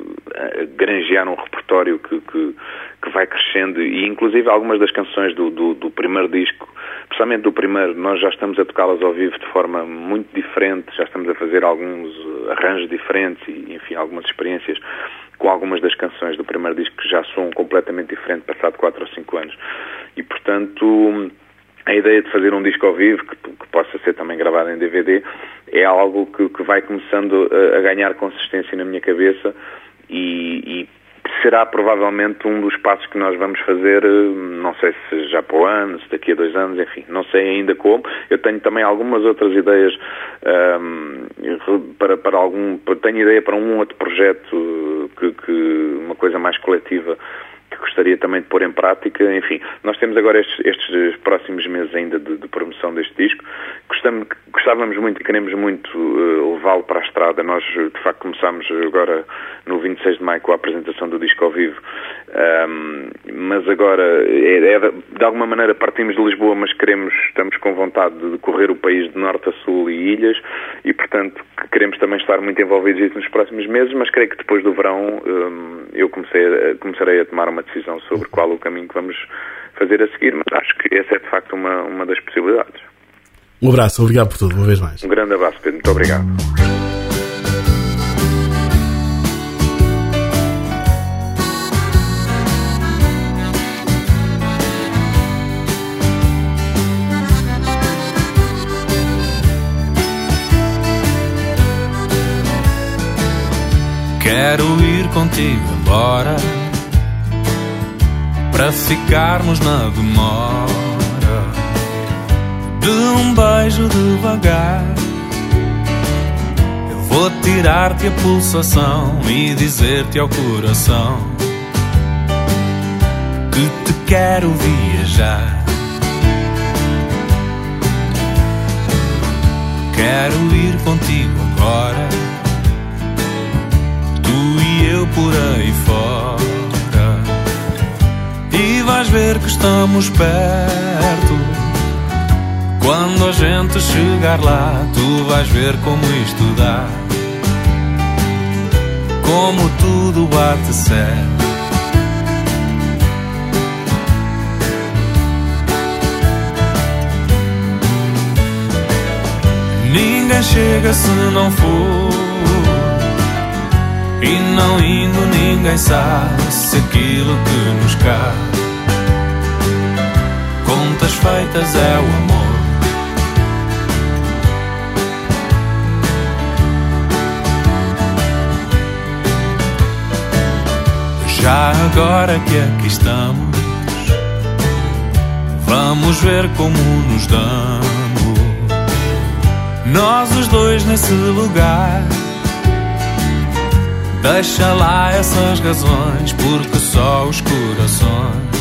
Speaker 6: granjear um repertório que vai crescendo, e inclusive algumas das canções do primeiro disco, precisamente do primeiro, nós já estamos a tocá-las ao vivo de forma muito diferente, já estamos a fazer alguns arranjos diferentes e enfim, algumas experiências com algumas das canções do primeiro disco que já soam completamente diferente passado 4 ou 5 anos. E portanto, a ideia de fazer um disco ao vivo, que possa ser também gravado em DVD, é algo que vai começando a ganhar consistência na minha cabeça, e será provavelmente um dos passos que nós vamos fazer, não sei se já para o ano, se daqui a 2 anos, enfim, não sei ainda como. Eu tenho também algumas outras ideias tenho ideia para um outro projeto, uma coisa mais coletiva, que gostaria também de pôr em prática. Enfim, nós temos agora estes próximos meses ainda de promoção deste disco. Gostávamos muito e queremos muito levá-lo para a estrada. Nós, de facto, começámos agora no 26 de maio com a apresentação do disco ao vivo Mas agora, de alguma maneira partimos de Lisboa, mas estamos com vontade de correr o país de norte a sul e ilhas, e portanto queremos também estar muito envolvidos nos próximos meses, mas creio que depois do verão eu começarei a tomar uma decisão sobre qual o caminho que vamos fazer a seguir, mas acho que essa é de facto uma das possibilidades.
Speaker 5: Um abraço, obrigado por tudo, uma vez mais.
Speaker 6: Um grande abraço, Pedro, muito obrigado.
Speaker 2: Quero ir contigo embora, para ficarmos na demora de um beijo devagar. Eu vou tirar-te a pulsação e dizer-te ao coração que te quero viajar. Quero ir contigo agora, eu por aí fora, e vais ver que estamos perto. Quando a gente chegar lá, tu vais ver como isto dá, como tudo bate certo. Ninguém chega se não for, e não indo ninguém sabe se aquilo que nos cabe. Contas feitas é o amor. Já agora que aqui estamos, vamos ver como nos damos, nós os dois nesse lugar. Deixa lá essas razões, porque só os corações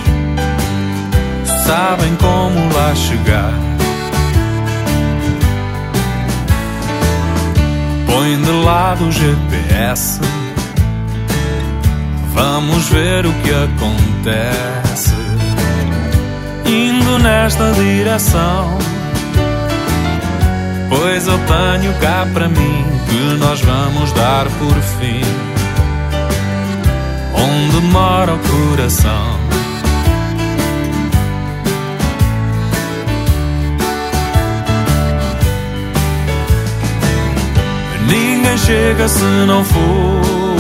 Speaker 2: sabem como lá chegar. Põe de lado o GPS, vamos ver o que acontece. Indo nesta direção, pois eu tenho cá para mim que nós vamos dar por fim onde mora o coração. Ninguém chega se não for,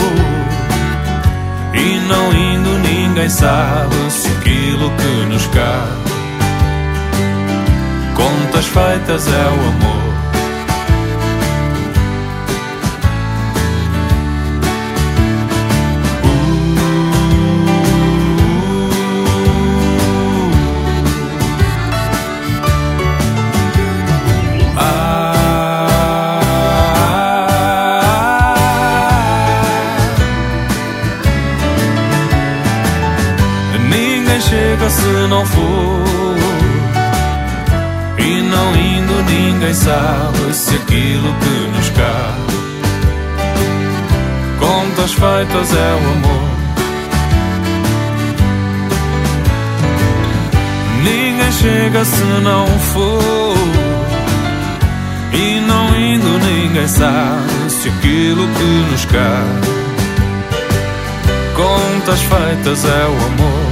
Speaker 2: e não indo ninguém sabe se aquilo que nos cabe. Contas feitas é o amor. Se não for, e não indo ninguém sabe se aquilo que nos cabe. Contas feitas é o amor. Ninguém chega se não for, e não indo ninguém sabe se aquilo que nos cabe. Contas feitas é o amor.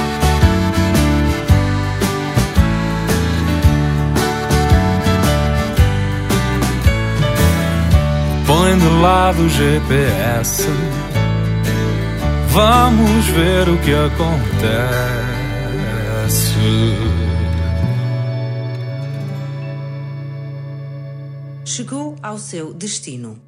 Speaker 2: Põe de lado o GPS, vamos ver o que acontece.
Speaker 9: Chegou ao seu destino.